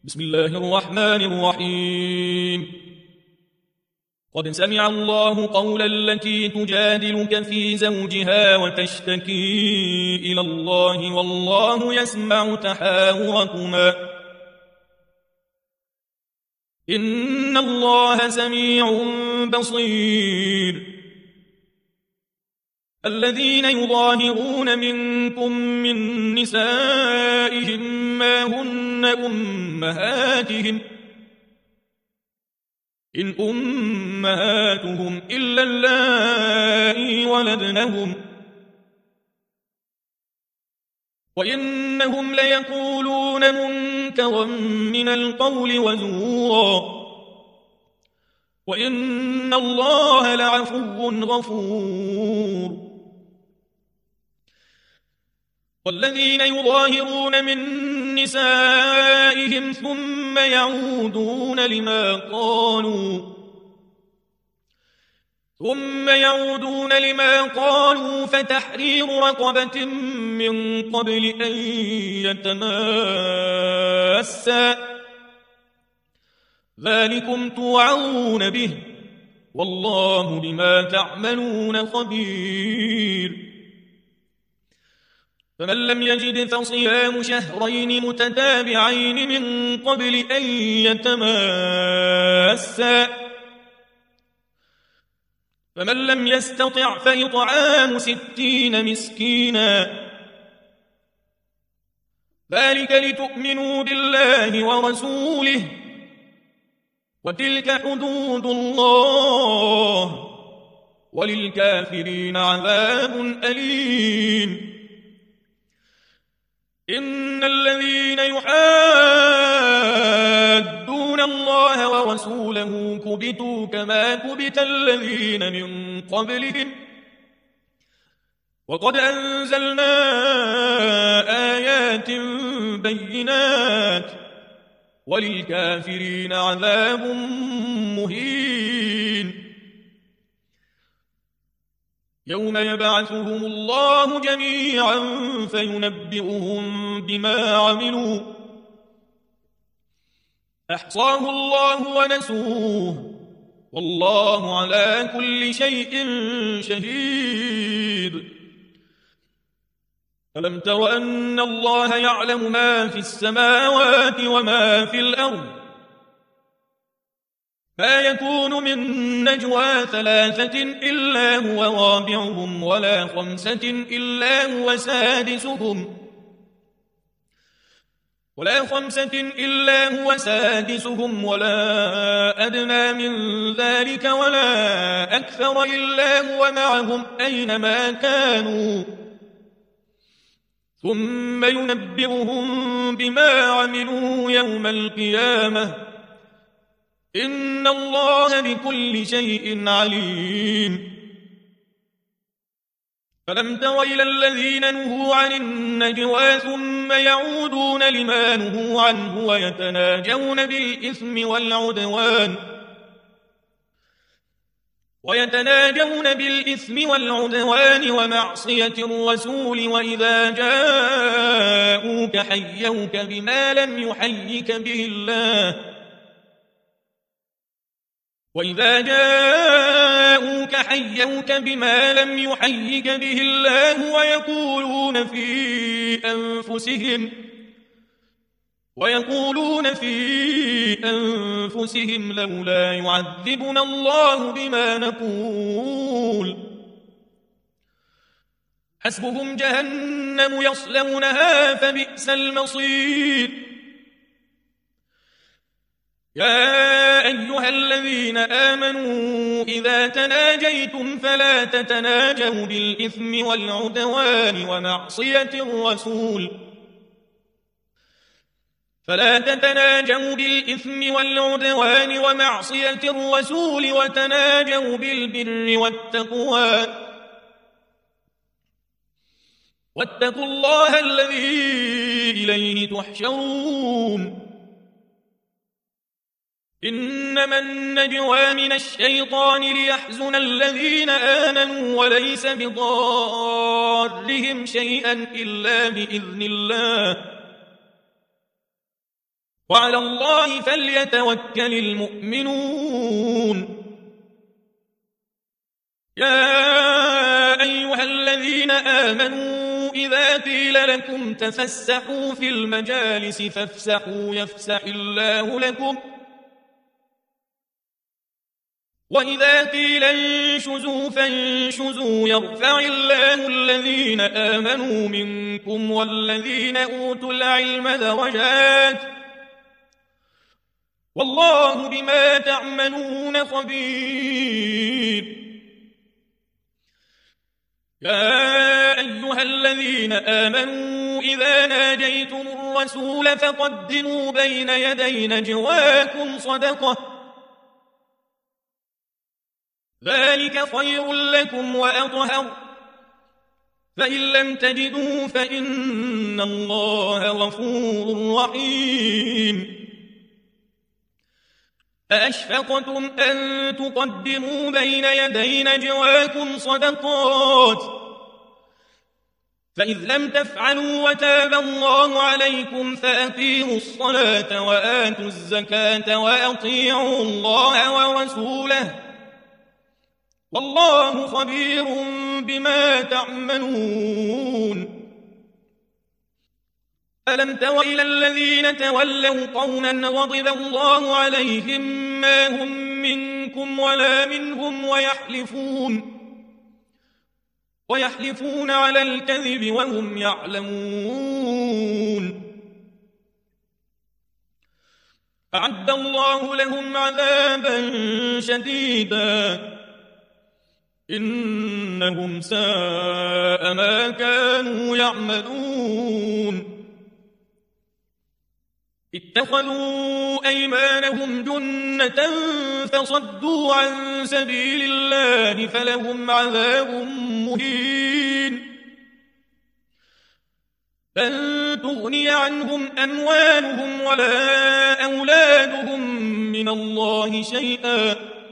بسم الله الرحمن الرحيم. قد سمع الله قول التي تجادلك في زوجها وتشتكي إلى الله والله يسمع تحاوركما إن الله سميع بصير. الذين يظاهرون منكم من نسائهم ما هن أمهاتهم إن أمهاتهم إلا اللائي ولدنهم وإنهم ليقولون منكرا من القول وزورا وإن الله لعفو غفور. والذين يظاهرون من نسائهم ثم يعودون لما قالوا فتحرير رقبة من قبل أن يتماسا ذلكم توعظون به والله بما تعملون خبير. فمن لم يجد فصيام شهرين متتابعين من قبل أن يتماسا فمن لم يستطع فإطعام 60 مسكينا ذلك لتؤمنوا بالله ورسوله وتلك حدود الله وللكافرين عذاب أليم. إن الذين يحادون الله ورسوله كبتوا كما كبت الذين من قبلهم وقد أنزلنا آيات بينات وللكافرين عذاب مهين. يوم يبعثهم الله جميعا فينبئهم بما عملوا أحصاه الله ونسوه والله على كل شيء شهيد. ألم تر أن الله يعلم ما في السماوات وما في الأرض ما يكون من نجوى 3 إلا هو رابعهم ولا 5 إلا هو سادسهم ولا أدنى من ذلك ولا أكثر إلا هو معهم أينما كانوا ثم ينبئهم بما عملوا يوم القيامة إن الله بكل شيء عليم. فلم تر إلى الذين نهوا عن النجوى ثم يعودون لما نهوا عنه ويتناجون بالإثم والعدوان ومعصية الرسول وإذا جاءوك حيوك بما لم يحيك به الله ويقولون في أنفسهم لولا يعذبنا الله بما نقول حسبهم جهنم يصلونها فبئس المصير. يا أيها الذين آمنوا إذا تناجيتم فلا تتناجوا بالإثم والعدوان ومعصية الرسول وتناجوا بالبر والتقوى واتقوا الله الذي إليه تحشرون. إنما النجوى من الشيطان ليحزن الذين آمنوا وليس بضارهم شيئا إلا بإذن الله وعلى الله فليتوكل المؤمنون. يا أيها الذين آمنوا إذا قيل لكم تفسحوا في المجالس فافسحوا يفسح الله لكم، وإذا قيل انشزوا فانشزوا يرفع الله الذين آمنوا منكم والذين أوتوا العلم درجات، والله بما تعملون خبير. يا أيها الذين آمنوا إذا ناجيتم الرسول فقدموا بين يدي نجواكم صدقة، ذلك خير لكم وأطهر، فإن لم تجدوا فإن الله غفور رحيم. أأشفقتم أن تقدموا بين يدي نجواكم صدقات، فإذ لم تفعلوا وتاب الله عليكم فأقيموا الصلاة وآتوا الزكاة وأطيعوا الله ورسوله، والله خبير بما تعملون. ألم تر إلى الذين تولوا قوما غضب الله عليهم ما هم منكم ولا منهم ويحلفون على الكذب وهم يعلمون. أعد الله لهم عذابا شديدا إنهم ساء ما كانوا يعملون. اتخذوا أيمانهم جنة فصدوا عن سبيل الله فلهم عذاب مهين. لن تغني عنهم أموالهم ولا أولادهم من الله شيئا،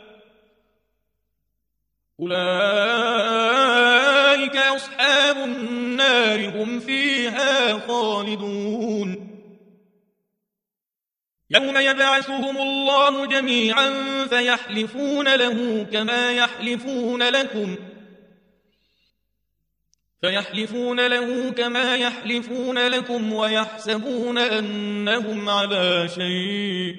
أولئك أصحاب النار هم فيها خالدون. يوم يبعثهم الله جميعا فيحلفون له كما يحلفون لكم ويحسبون أنهم على شيء،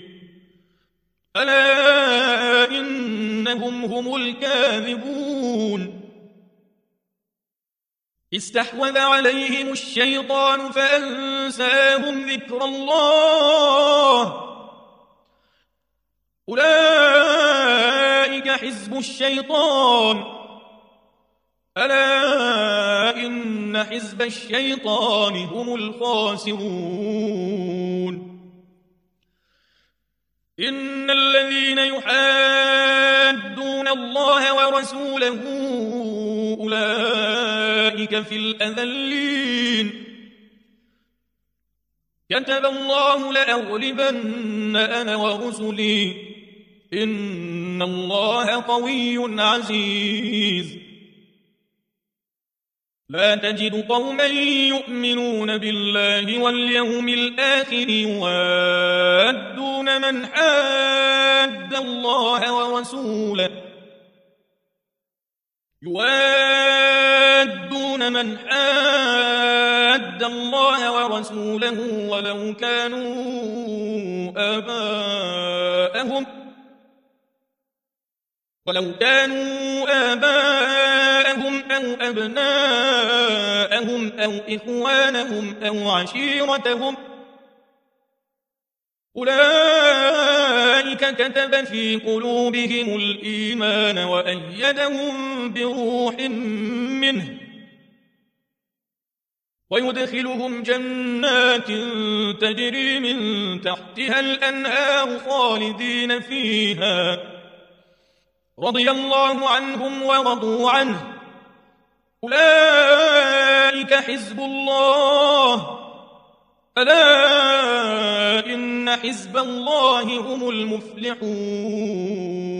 ألا إنهم هم الكاذبون. استحوذ عليهم الشيطان فأنساهم ذكر الله، أولئك حزب الشيطان، ألا إن حزب الشيطان هم الخاسرون. إن الذين يحادون الله ورسوله أولئك في الأذلين. كتب الله لأغلبن أنا ورسلي إن الله قوي عزيز. لا تجد قوما يؤمنون بالله واليوم الآخر يوادون من حاد الله ورسوله ولو كانوا آباءهم أو أبناءهم أو إخوانهم أو عشيرتهم، أولئك كتب في قلوبهم الإيمان وأيدهم بروح منه، ويدخلهم جنات تجري من تحتها الأنهار خالدين فيها، رضي الله عنهم ورضوا عنه، أولئك حزب الله، ألا إن حزب الله هم المفلحون.